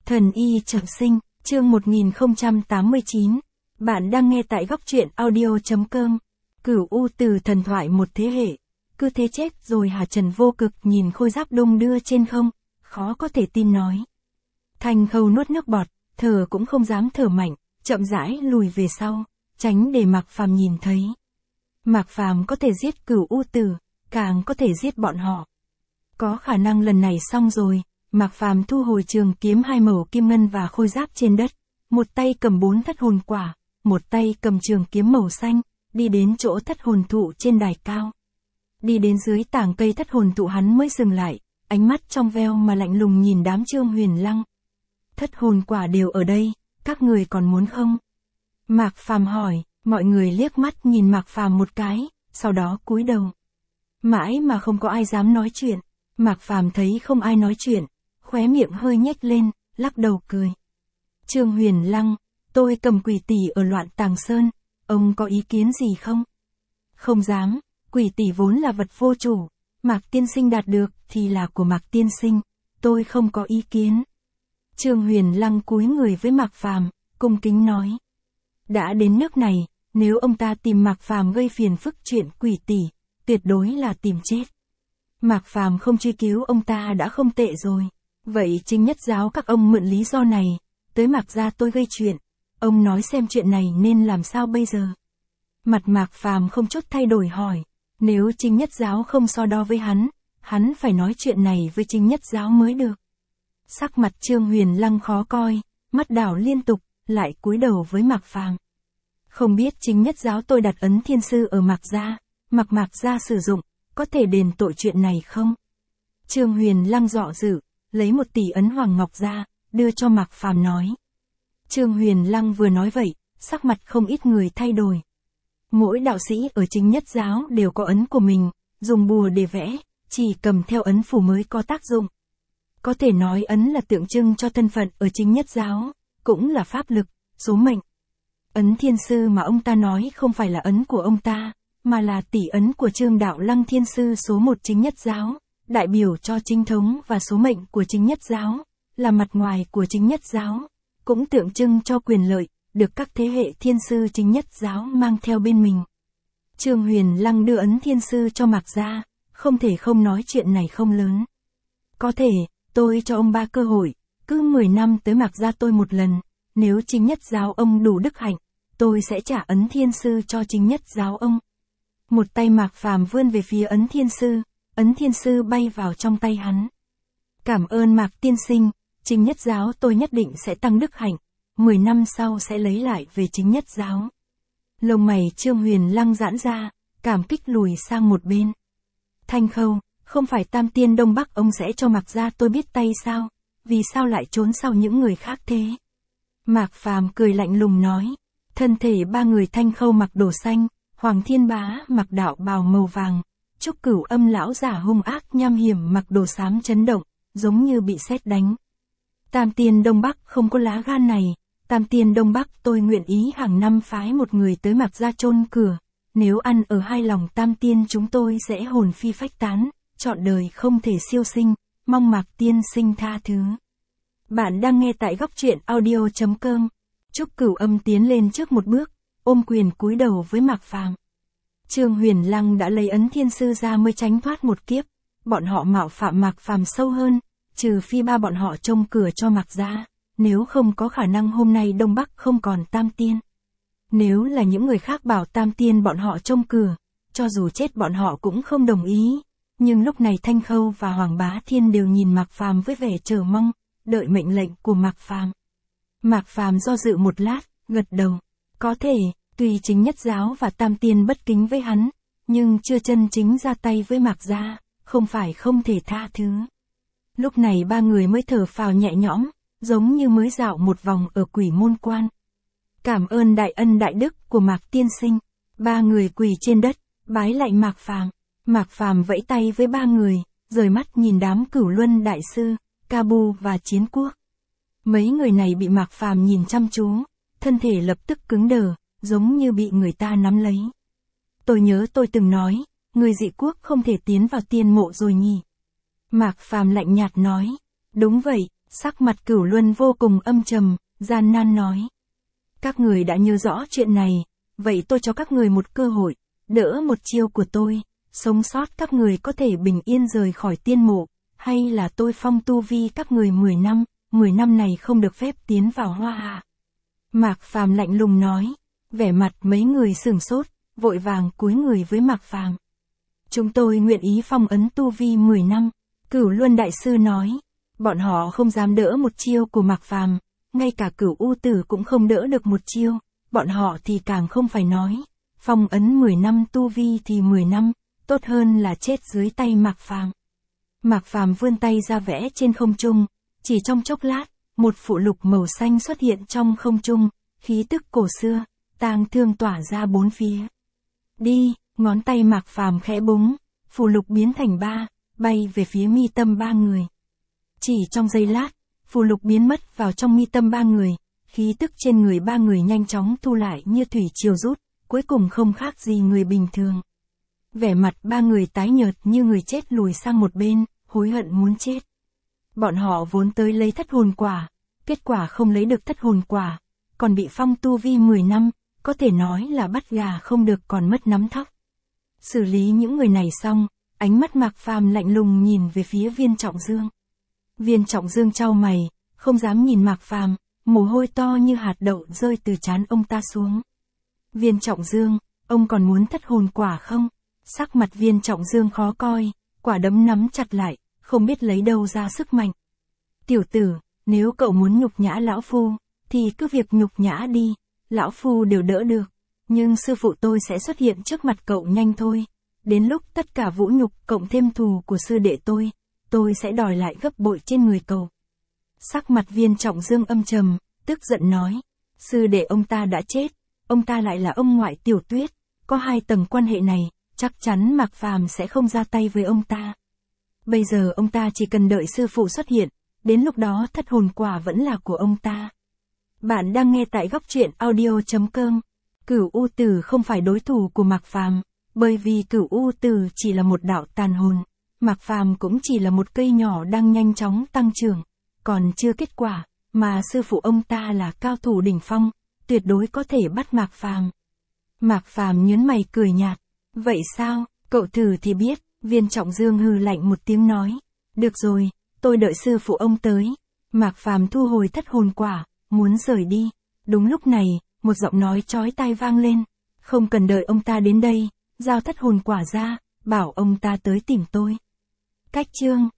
Thần y trọng sinh, chương 1089. Bạn đang nghe tại góc truyện audio.com. Cửu U từ thần thoại một thế hệ. Cứ thế chết rồi hả? Trần Vô Cực nhìn khôi giáp đung đưa trên không, khó có thể tin nói. Thanh Khâu nuốt nước bọt, thở cũng không dám thở mạnh, chậm rãi lùi về sau, tránh để Mạc Phàm nhìn thấy. Mạc Phàm có thể giết Cửu U Tử, càng có thể giết bọn họ. Có khả năng lần này xong rồi. Mạc Phàm thu hồi trường kiếm hai màu kim ngân và khôi giáp trên đất, một tay cầm 4 thất hồn quả, một tay cầm trường kiếm màu xanh, đi đến chỗ thất hồn thụ trên đài cao. Đi đến dưới tảng cây thất hồn thụ hắn mới dừng lại, ánh mắt trong veo mà lạnh lùng nhìn đám Trương Huyền Lăng. Thất hồn quả đều ở đây, các người còn muốn không? Mạc Phàm hỏi, mọi người liếc mắt nhìn Mạc Phàm một cái, sau đó cúi đầu. Mãi mà không có ai dám nói chuyện, Mạc Phàm thấy không ai nói chuyện, khóe miệng hơi nhếch lên, lắc đầu cười. Trương Huyền Lăng, tôi cầm quỷ tỷ ở Loạn Tàng Sơn, ông có ý kiến gì không? Không dám, quỷ tỷ vốn là vật vô chủ, Mạc tiên sinh đạt được thì là của Mạc tiên sinh, tôi không có ý kiến. Trương Huyền Lăng cúi người với Mạc Phàm, cung kính nói. Đã đến nước này, nếu ông ta tìm Mạc Phàm gây phiền phức chuyện quỷ tỷ, tuyệt đối là tìm chết. Mạc Phàm không truy cứu ông ta đã không tệ rồi. Vậy Chính Nhất Giáo các ông mượn lý do này, tới Mạc gia tôi gây chuyện, ông nói xem chuyện này nên làm sao bây giờ? Mặt Mạc Phàm không chút thay đổi hỏi, nếu Chính Nhất Giáo không so đo với hắn phải nói chuyện này với Chính Nhất Giáo mới được. Sắc mặt Trương Huyền Lăng khó coi, mắt đảo liên tục, lại cúi đầu với Mạc Phàm. Không biết Chính Nhất Giáo tôi đặt ấn thiên sư ở Mạc gia, Mạc gia sử dụng, có thể đền tội chuyện này không? Trương Huyền Lăng dọ dự, lấy 1 tỷ ấn hoàng ngọc ra, đưa cho Mạc Phàm nói. Trương Huyền Lăng vừa nói vậy, sắc mặt không ít người thay đổi. Mỗi đạo sĩ ở Chính Nhất Giáo đều có ấn của mình, dùng bùa để vẽ, chỉ cầm theo ấn phù mới có tác dụng. Có thể nói ấn là tượng trưng cho thân phận ở Chính Nhất Giáo, cũng là pháp lực, số mệnh. Ấn thiên sư mà ông ta nói không phải là ấn của ông ta, mà là tỷ ấn của Trương Đạo Lăng thiên sư số 1 Chính Nhất Giáo, đại biểu cho chính thống và số mệnh của Chính Nhất Giáo, là mặt ngoài của Chính Nhất Giáo, cũng tượng trưng cho quyền lợi, được các thế hệ thiên sư Chính Nhất Giáo mang theo bên mình. Trương Huyền Lăng đưa ấn thiên sư cho Mạc gia, không thể không nói chuyện này không lớn. Có thể, tôi cho ông 3 cơ hội, cứ 10 năm tới Mạc gia tôi một lần, nếu Chính Nhất Giáo ông đủ đức hạnh, tôi sẽ trả ấn thiên sư cho Chính Nhất Giáo ông. Một tay Mạc Phàm vươn về phía ấn thiên sư bay vào trong tay hắn. Cảm ơn Mạc tiên sinh, Chính Nhất Giáo tôi nhất định sẽ tăng đức hạnh, 10 năm sau sẽ lấy lại về Chính Nhất Giáo. Lông mày Trương Huyền Lăng giãn ra, cảm kích lùi sang một bên. Thanh Khâu, không phải Tam Tiên Đông Bắc ông sẽ cho Mạc gia tôi biết tay sao, vì sao lại trốn sau những người khác thế? Mạc Phàm cười lạnh lùng nói, thân thể 3 người Thanh Khâu mặc đồ xanh, Hoàng Thiên Bá mặc đạo bào màu vàng, Trúc Cửu Âm lão giả hung ác nham hiểm mặc đồ xám chấn động, giống như bị sét đánh. Tam Tiên Đông Bắc không có lá gan này, Tam Tiên Đông Bắc tôi nguyện ý hàng năm phái một người tới Mạc gia chôn cửa, nếu ăn ở hai lòng Tam Tiên chúng tôi sẽ hồn phi phách tán, trọn đời không thể siêu sinh, mong Mạc tiên sinh tha thứ. Bạn đang nghe tại góc truyện audio.com. Trúc Cửu Âm tiến lên trước một bước, ôm quyền cúi đầu với Mạc Phàm. Trương Huyền Lăng đã lấy ấn thiên sư ra mới tránh thoát một kiếp, bọn họ mạo phạm Mạc Phàm sâu hơn, trừ phi 3 bọn họ trông cửa cho Mạc gia, nếu không có khả năng hôm nay Đông Bắc không còn Tam Tiên. Nếu là những người khác bảo Tam Tiên bọn họ trông cửa, cho dù chết bọn họ cũng không đồng ý, nhưng lúc này Thanh Khâu và Hoàng Bá Thiên đều nhìn Mạc Phàm với vẻ chờ mong, đợi mệnh lệnh của Mạc Phàm. Mạc Phàm do dự một lát, gật đầu. Có thể, tuy Chính Nhất Giáo và Tam Tiên bất kính với hắn, nhưng chưa chân chính ra tay với Mạc gia, không phải không thể tha thứ. Lúc này 3 người mới thở phào nhẹ nhõm, giống như mới dạo một vòng ở Quỷ Môn Quan. Cảm ơn đại ân đại đức của Mạc tiên sinh. 3 người quỳ trên đất, bái lạy Mạc Phàm. Mạc Phàm vẫy tay với 3 người, rời mắt nhìn đám Cửu Luân đại sư, Ca Bu và Chiến Quốc. Mấy người này bị Mạc Phàm nhìn chăm chú, thân thể lập tức cứng đờ, giống như bị người ta nắm lấy. Tôi nhớ tôi từng nói, người Dị Quốc không thể tiến vào tiên mộ rồi nhỉ? Mạc Phàm lạnh nhạt nói, đúng vậy, Sắc mặt Cửu Luân vô cùng âm trầm, gian nan nói. Các người đã nhớ rõ chuyện này, vậy tôi cho các người một cơ hội, đỡ một chiêu của tôi, sống sót các người có thể bình yên rời khỏi tiên mộ, hay là tôi phong tu vi các người 10 năm, 10 năm này không được phép tiến vào Hoa Hạ. Mạc Phàm lạnh lùng nói, vẻ mặt mấy người sửng sốt, vội vàng cúi người với Mạc Phàm. Chúng tôi nguyện ý phong ấn tu vi 10 năm, Cửu Luân Đại Sư nói. Bọn họ không dám đỡ một chiêu của Mạc Phàm, ngay cả Cửu U Tử cũng không đỡ được một chiêu, bọn họ thì càng không phải nói. Phong ấn 10 năm tu vi thì 10 năm, tốt hơn là chết dưới tay Mạc Phàm. Mạc Phàm vươn tay ra vẽ trên không trung, chỉ trong chốc lát, một phụ lục màu xanh xuất hiện trong không trung, khí tức cổ xưa, tang thương tỏa ra bốn phía. Đi, ngón tay Mạc Phàm khẽ búng, phụ lục biến thành 3, bay về phía mi tâm 3 người. Chỉ trong giây lát, phù lục biến mất vào trong mi tâm 3 người, khí tức trên người 3 người nhanh chóng thu lại như thủy triều rút, cuối cùng không khác gì người bình thường. Vẻ mặt 3 người tái nhợt như người chết lùi sang một bên, hối hận muốn chết. Bọn họ vốn tới lấy thất hồn quả, kết quả không lấy được thất hồn quả, còn bị phong tu vi 10 năm, có thể nói là bắt gà không được còn mất nắm thóc. Xử lý những người này xong, ánh mắt Mạc Phàm lạnh lùng nhìn về phía Viên Trọng Dương. Viên Trọng Dương chau mày, không dám nhìn Mạc Phàm, mồ hôi to như hạt đậu rơi từ trán ông ta xuống. Viên Trọng Dương, ông còn muốn thất hồn quả không? Sắc mặt Viên Trọng Dương khó coi, quả đấm nắm chặt lại, không biết lấy đâu ra sức mạnh. Tiểu tử, nếu cậu muốn nhục nhã lão phu, thì cứ việc nhục nhã đi, lão phu đều đỡ được. Nhưng sư phụ tôi sẽ xuất hiện trước mặt cậu nhanh thôi. Đến lúc tất cả vũ nhục cộng thêm thù của sư đệ tôi sẽ đòi lại gấp bội trên người cậu. Sắc mặt Viên Trọng Dương âm trầm, tức giận nói. Sư đệ ông ta đã chết, ông ta lại là ông ngoại Tiểu Tuyết, có 2 tầng quan hệ này, chắc chắn Mạc Phàm sẽ không ra tay với ông ta. Bây giờ ông ta chỉ cần đợi sư phụ xuất hiện, đến lúc đó thất hồn quả vẫn là của ông ta. Bạn đang nghe tại góc truyện audio.com. Cửu U Tử không phải đối thủ của Mạc Phàm, bởi vì Cửu U Tử chỉ là một đạo tàn hồn, Mạc Phàm cũng chỉ là một cây nhỏ đang nhanh chóng tăng trưởng, còn chưa kết quả, mà sư phụ ông ta là cao thủ đỉnh phong, tuyệt đối có thể bắt Mạc Phàm. Mạc Phàm nhớn mày cười nhạt, vậy sao, cậu thử thì biết. Viên Trọng Dương hừ lạnh một tiếng nói, được rồi, tôi đợi sư phụ ông tới. Mạc Phàm thu hồi thất hồn quả, muốn rời đi. Đúng lúc này, một giọng nói chói tai vang lên, không cần đợi ông ta đến đây, giao thất hồn quả ra, bảo ông ta tới tìm tôi. Cách chương